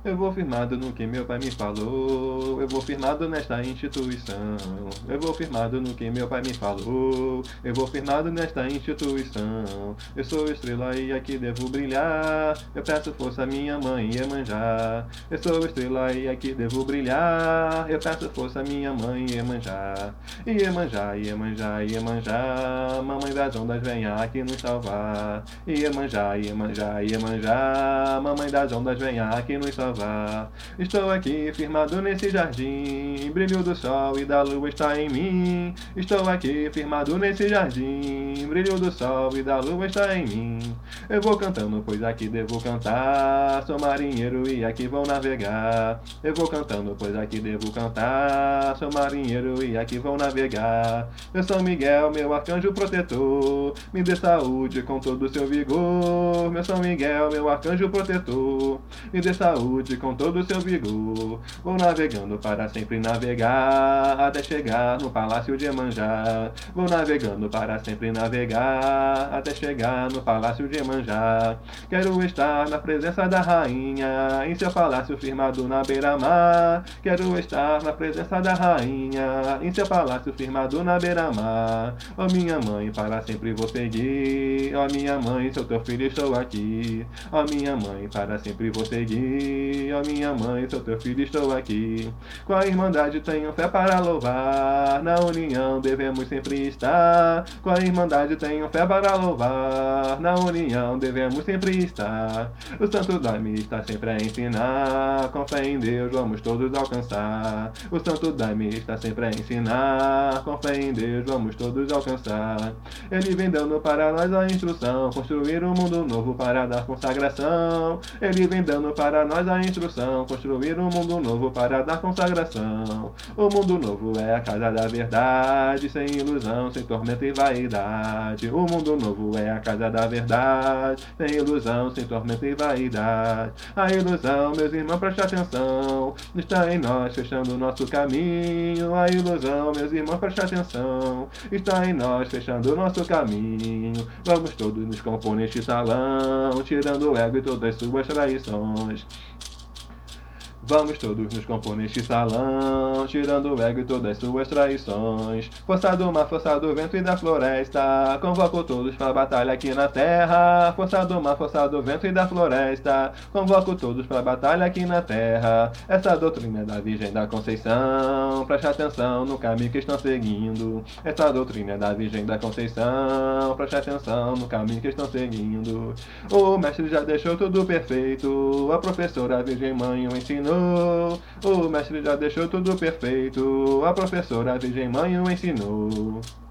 Eu vou firmado no que meu pai me falou. Eu vou firmado nesta instituição. Eu vou firmado no que meu pai me falou. Eu vou firmado nesta instituição. Eu sou estrela e aqui devo brilhar. Eu peço força à minha mãe Iemanjá. Eu sou estrela e aqui devo brilhar. Eu peço força à minha mãe Iemanjá. Iemanjá, Iemanjá, Iemanjá. Mamãe das ondas, venha aqui nos salvar. Iemanjá, Iemanjá, Iemanjá. Mamãe das ondas, venha aqui nos salvar. Estou aqui firmado nesse jardim. Brilho do sol e da lua está em mim. Estou aqui firmado nesse jardim. Brilho do sol e da lua está em mim. Eu vou cantando, pois aqui devo cantar. Sou marinheiro e aqui vou navegar. Eu vou cantando, pois aqui devo cantar. Sou marinheiro e aqui vou navegar. Eu sou Miguel, meu arcanjo protetor. Me dê saúde com todo o seu vigor. Meu São Miguel, meu arcanjo protetor. Me dê saúde com todo o seu vigor. Vou navegando para sempre navegar, até chegar no palácio de Iemanjá. Vou navegando para sempre navegar, até chegar no palácio de Iemanjá. Quero estar na presença da rainha, em seu palácio firmado na beira-mar. Quero estar na presença da rainha, em seu palácio firmado na beira-mar. Ó minha mãe, para sempre vou seguir. Ó minha mãe, sou teu filho, estou aqui. Ó minha mãe, para sempre vou seguir. Ó minha mãe, sou teu filho, estou aqui. Com a Irmandade tenho fé para louvar. Na união devemos sempre estar. Com a Irmandade tenho fé para louvar. Na união devemos sempre estar. O Santo Daime está sempre a ensinar. Com fé em Deus vamos todos alcançar. O Santo Daime está sempre a ensinar. Com fé em Deus vamos todos alcançar. Ele vem dando para nós a instrução. Construir um mundo novo para dar consagração. Ele vem dando para nós a instrução. Construir um mundo novo para dar consagração. O mundo novo é a casa da verdade. Sem ilusão, sem tormento e vaidade. O mundo novo é a casa da verdade. Sem ilusão, sem tormento e vaidade. A ilusão, meus irmãos, preste atenção, está em nós, fechando o nosso caminho. A ilusão, meus irmãos, preste atenção, está em nós, fechando o nosso caminho. Vamos todos nos compor neste salão, tirando o ego e todas suas traições. Vamos todos nos compor neste salão, tirando o ego e todas suas traições. Força do mar, força do vento e da floresta, convoco todos para a batalha aqui na terra. Força do mar, força do vento e da floresta, convoco todos para a batalha aqui na terra. Essa doutrina é da Virgem da Conceição, preste atenção no caminho que estão seguindo. Essa doutrina é da Virgem da Conceição, preste atenção no caminho que estão seguindo. O mestre já deixou tudo perfeito, a professora Virgem Mãe o ensinou. O mestre já deixou tudo perfeito, a professora Virgem Mãe o ensinou.